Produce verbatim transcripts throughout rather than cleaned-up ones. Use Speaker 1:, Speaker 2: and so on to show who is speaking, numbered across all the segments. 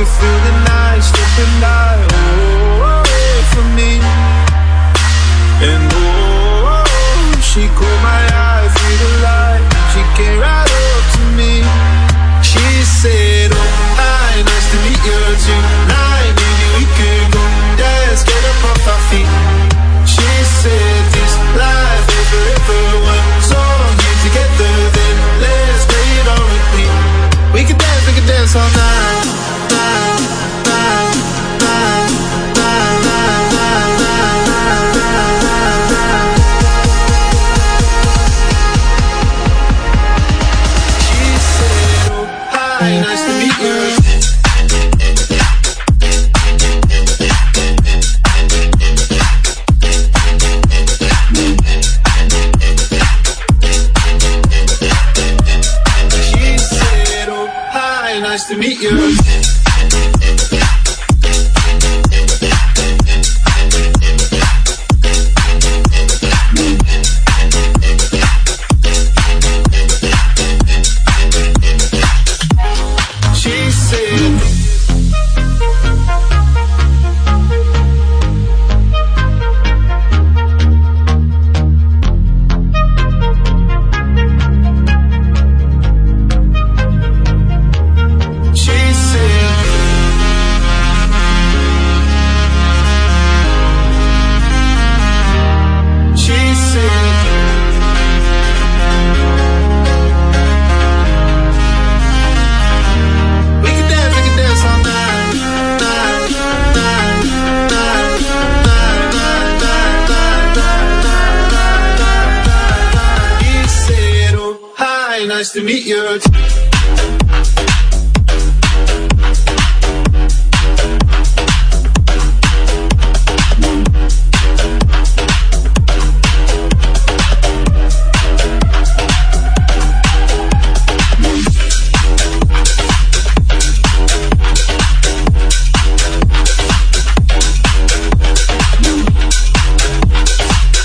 Speaker 1: me through the night, slip and die, oh, away from me. And oh, she caught my eye through the light. She came right up to me. She said, oh, hi, nice to meet you tonight. Maybe we could go dance, get up off our feet. She said, this life is forever one song. You together, then let's play it on repeat. We can dance, we can dance all night, night, night, night, night, night, night, night, night, night. She said, oh, hi, nice to meet you. Nice to meet you. She said, nice to meet you.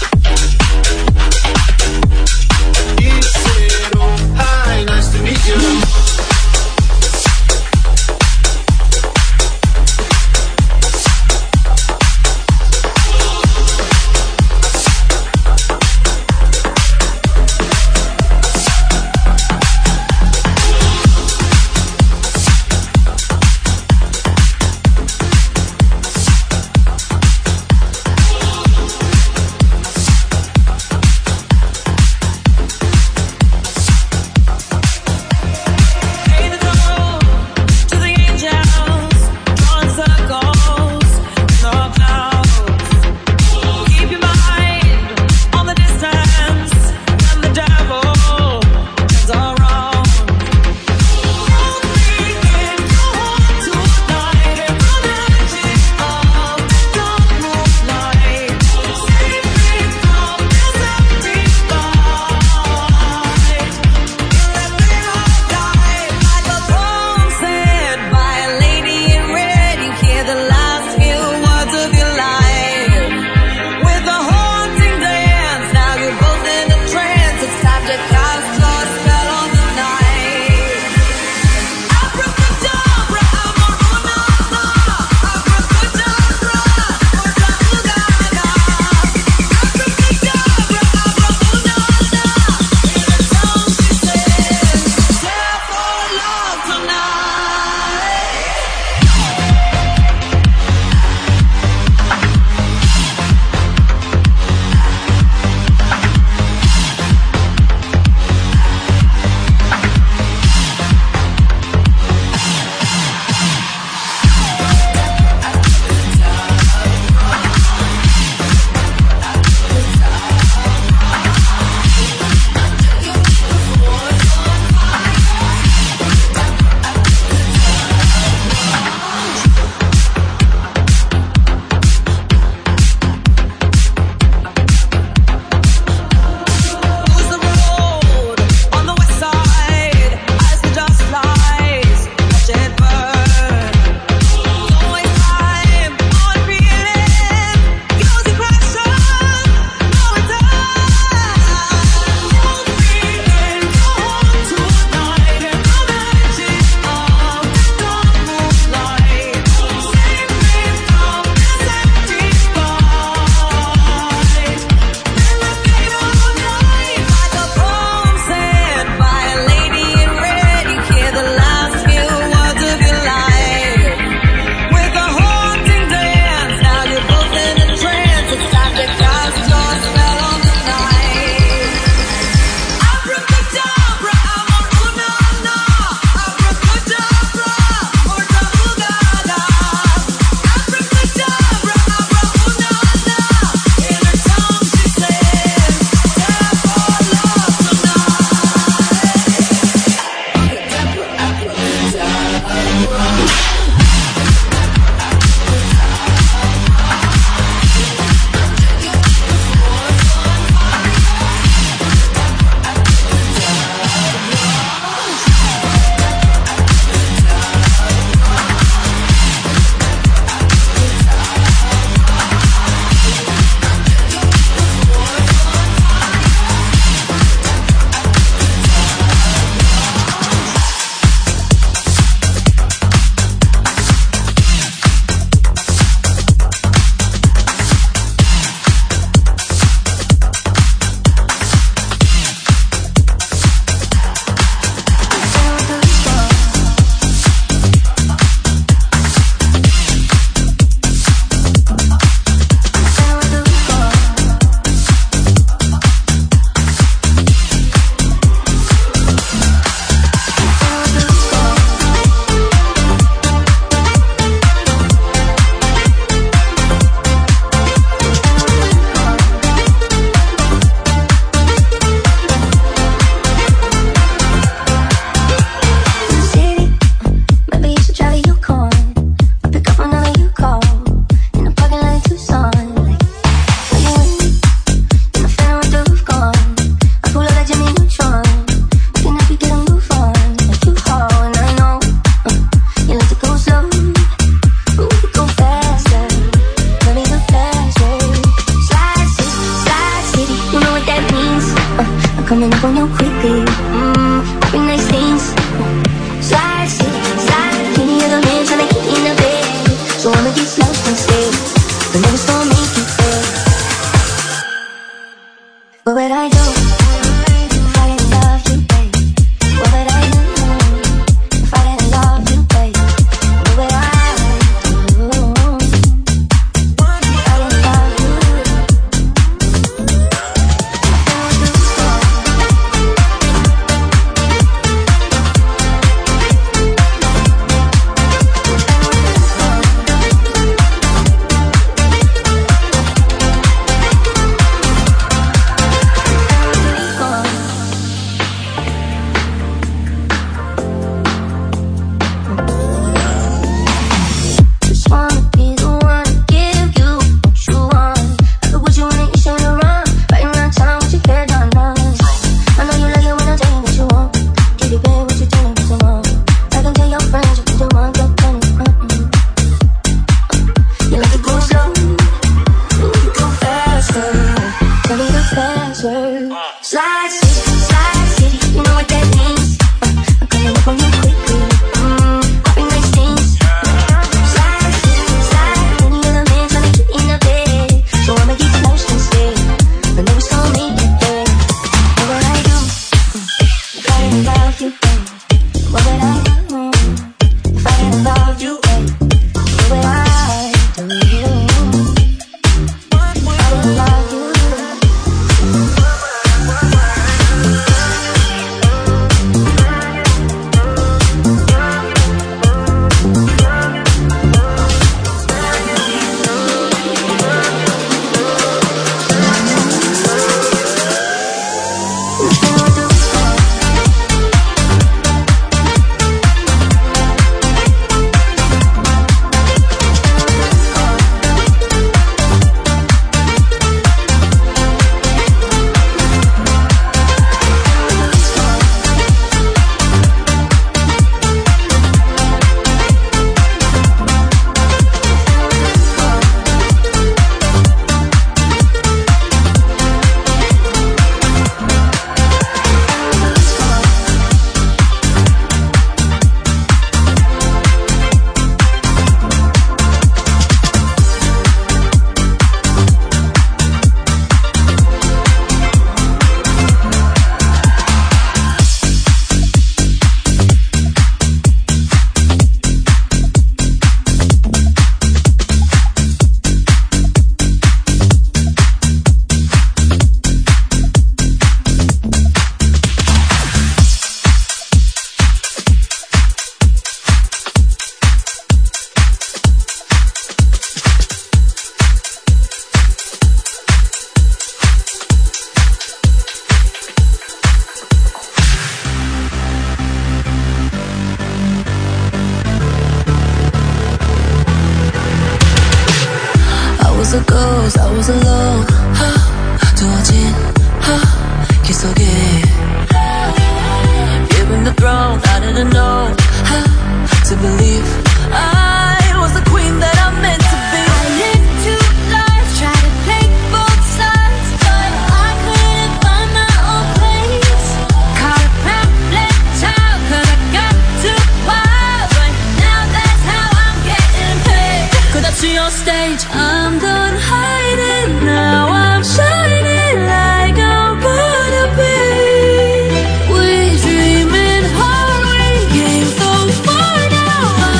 Speaker 1: You
Speaker 2: the ghost, I was alone. 두어진 길 속에 given the throne, I didn't know how to believe I was the queen that I'm meant to be. I lived two lives, tried to take both sides, but I couldn't find my own place. Caught a pamphlet child, cause I got too wild, but now that's how I'm getting paid. Cause I see on stage, I'm done hiding, now I'm shining like I'm born to be. We dreaming hard, we came so far, now I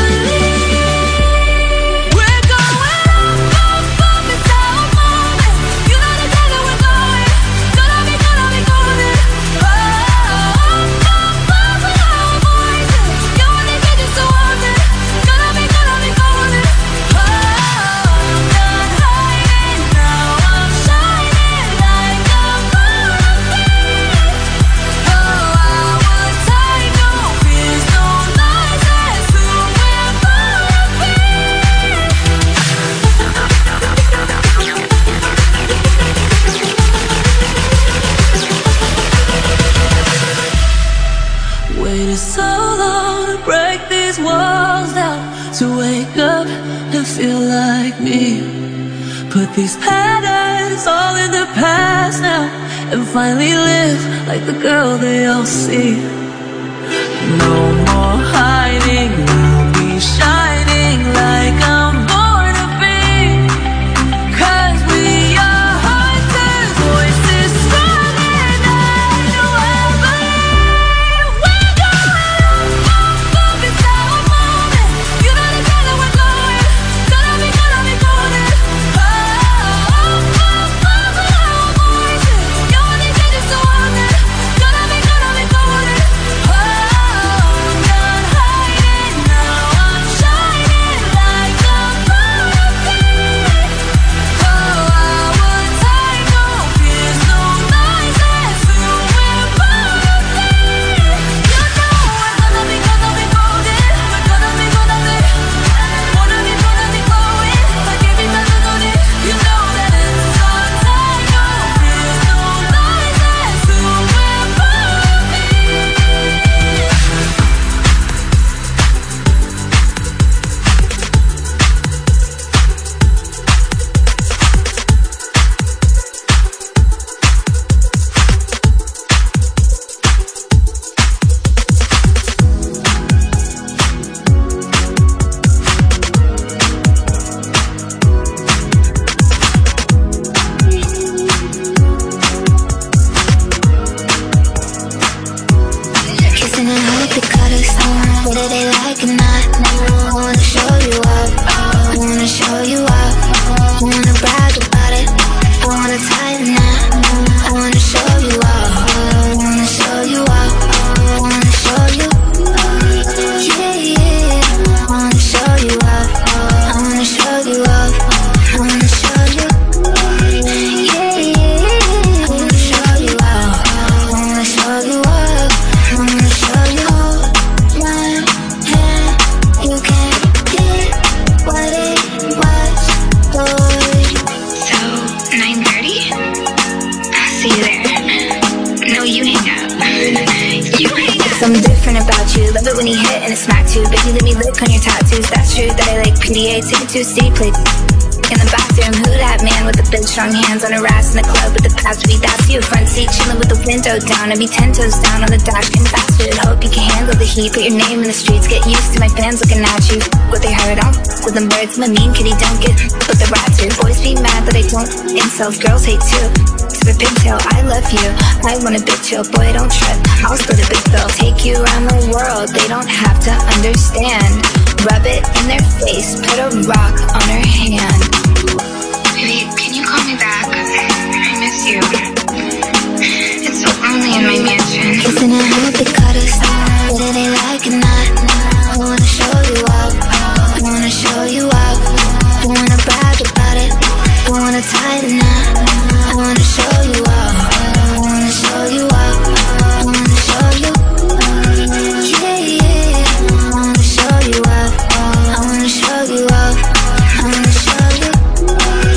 Speaker 2: believe. We're going up, up, up, it's our moment. You know the time that we're going, gonna be, gonna be golden. Oh, up, up, up with our voices. You wanna get you so haunted, gonna be, gonna be golden. Oh, I'm done hiding, now I'm shining like I'm born to be. Oh, I would take no fears, no lies, that's who we're born to be. Waited so long to break these walls down, to wake up and feel like me. Put these patterns all in the past now, and finally live like the girl they all see. No more hiding, I'll be shining like I'm born to be. Cause we are hunters, voices strong and I know I believe. We're going up, up, up, it's our moment. You know the time that we're going, gonna be, gonna be golden. Oh, up, up, up with our voices. You wanna get you so haunted, gonna be, gonna be golden. Oh, I'm done hiding, now I'm shining like I'm born to be. Oh, I would take no fears, no lies, that's who we're born to be. You know we're gonna be, gonna be golden. We're gonna be, gonna be, wanna be, wanna be glowing like every melody. You know that it's our time, no fears, no lies, that's who we're born to be. Kissing and hope it cut us on, whether they like or not. I wanna show you up, I wanna show you up, I wanna brag about it, I wanna tighten up, I wanna show you up, I wanna show you up, I wanna show you, yeah, yeah, I wanna show you up, I wanna show you up, I wanna show you, yeah, yeah, I wanna show you up, I wanna show you up, I wanna show you. Hold my hand, you can't get what it was, boy.
Speaker 3: So, nine thirty? I'll see you there. No, you hang up. You hang up.
Speaker 2: Something different about you, love it when you hit and it smacks you. Baby, let me lick on your tattoos, that's true that I like P D A, take it to C, play in the bathroom. Who that man with the big strong hands on her ass in the club with the past beat? That's you, front seat chilling with the window down, and be ten toes down on the dash, getting fast food. Hope you can handle the heat, put your name in the streets, get used to my fans looking at you. What they heard on with them birds, I'm a mean kitty, don't get with the rats too. Boys be mad that I don't insult, girls hate too. To the pigtail, I love you, I want a big chill, boy don't trip, I'll split a big bill, take you around the world, they don't have to understand. Rub it in their face, put a rock on her hand.
Speaker 3: Baby, can you call me back? I miss you. It's so lonely in my mansion.
Speaker 2: Kissing and hope they cut us, whether they like or not. I wanna show you up, I wanna show you up, I wanna brag about it, I wanna tighten up, I wanna show you up, I wanna show you up, I wanna show you, yeah, yeah, I wanna show you up, I wanna show you up, I wanna show you.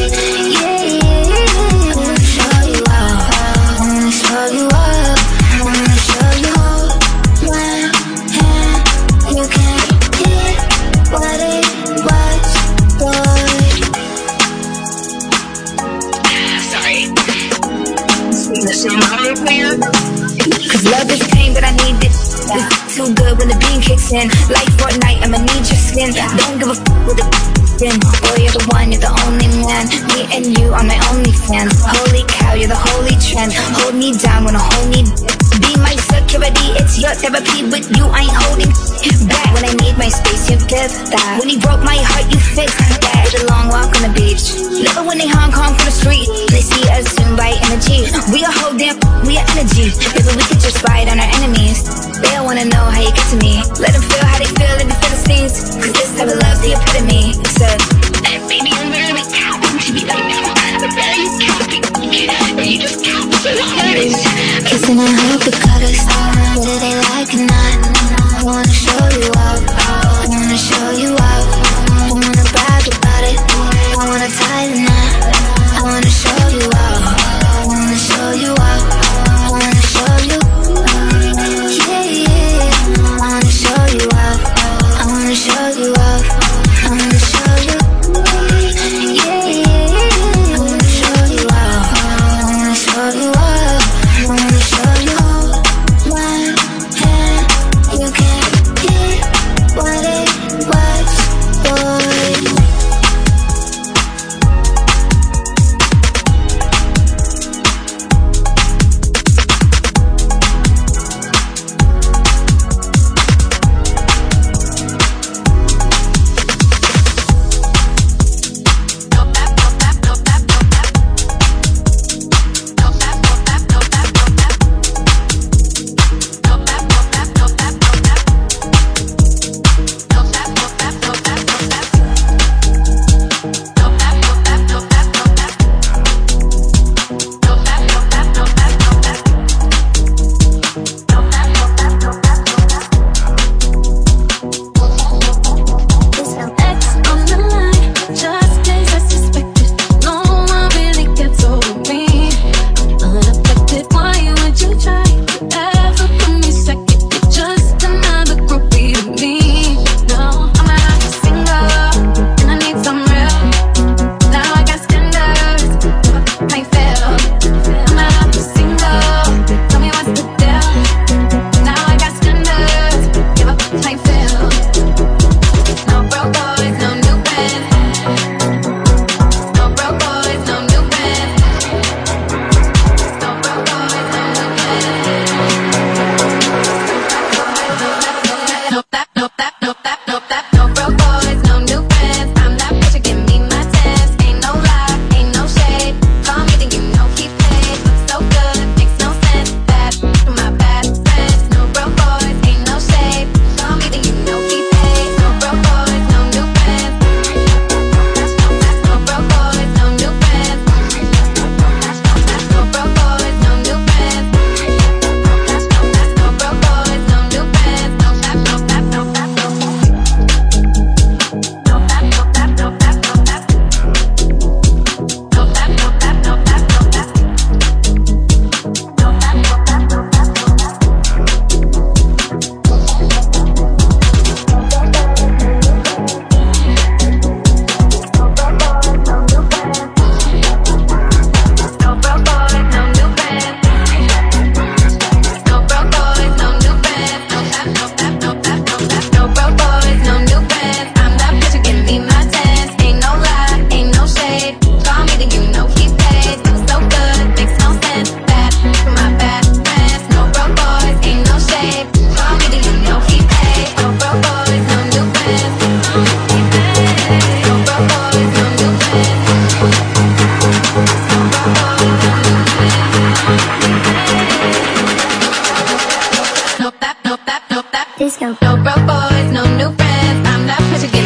Speaker 3: sin. Like Fortnite, I'ma need your skin. Don't give a f with the sin. Boy, you're the one, you're the only man. Me and you are my only fans. Holy cow, you're the holy trend. Hold me down when I hold me. Be my security, it's your therapy. With you, I ain't holding back. When I need my space, you give that. When you broke my heart, you fixed that. Did a long walk on the beach. Love it when they Hong Kong from the street. They see us in right energy. We a whole damn, we are energy. Maybe we could just fight on our enemies. They don't wanna know how you get to me. Let them feel how they feel in the Philistines. Cause this type of love's the epitome. Except, baby, I'm really counting to be right now. I'm really counting. You just count for the hardest. Kissing and hope the cutters. Whether they like or not. I wanna show you out. I wanna show you out. I wanna brag about it. I wanna tie the knot. I wanna show you out. I wanna show you out. I wanna show you. Yeah, yeah. I wanna show you out. I wanna show you out. I wanna show you. Yeah, yeah. I wanna show you out. I wanna show you out. I wanna show you. One hand, you can't get what it was, boy.
Speaker 2: Disco. No broke boys, no new friends. I'm not pushing.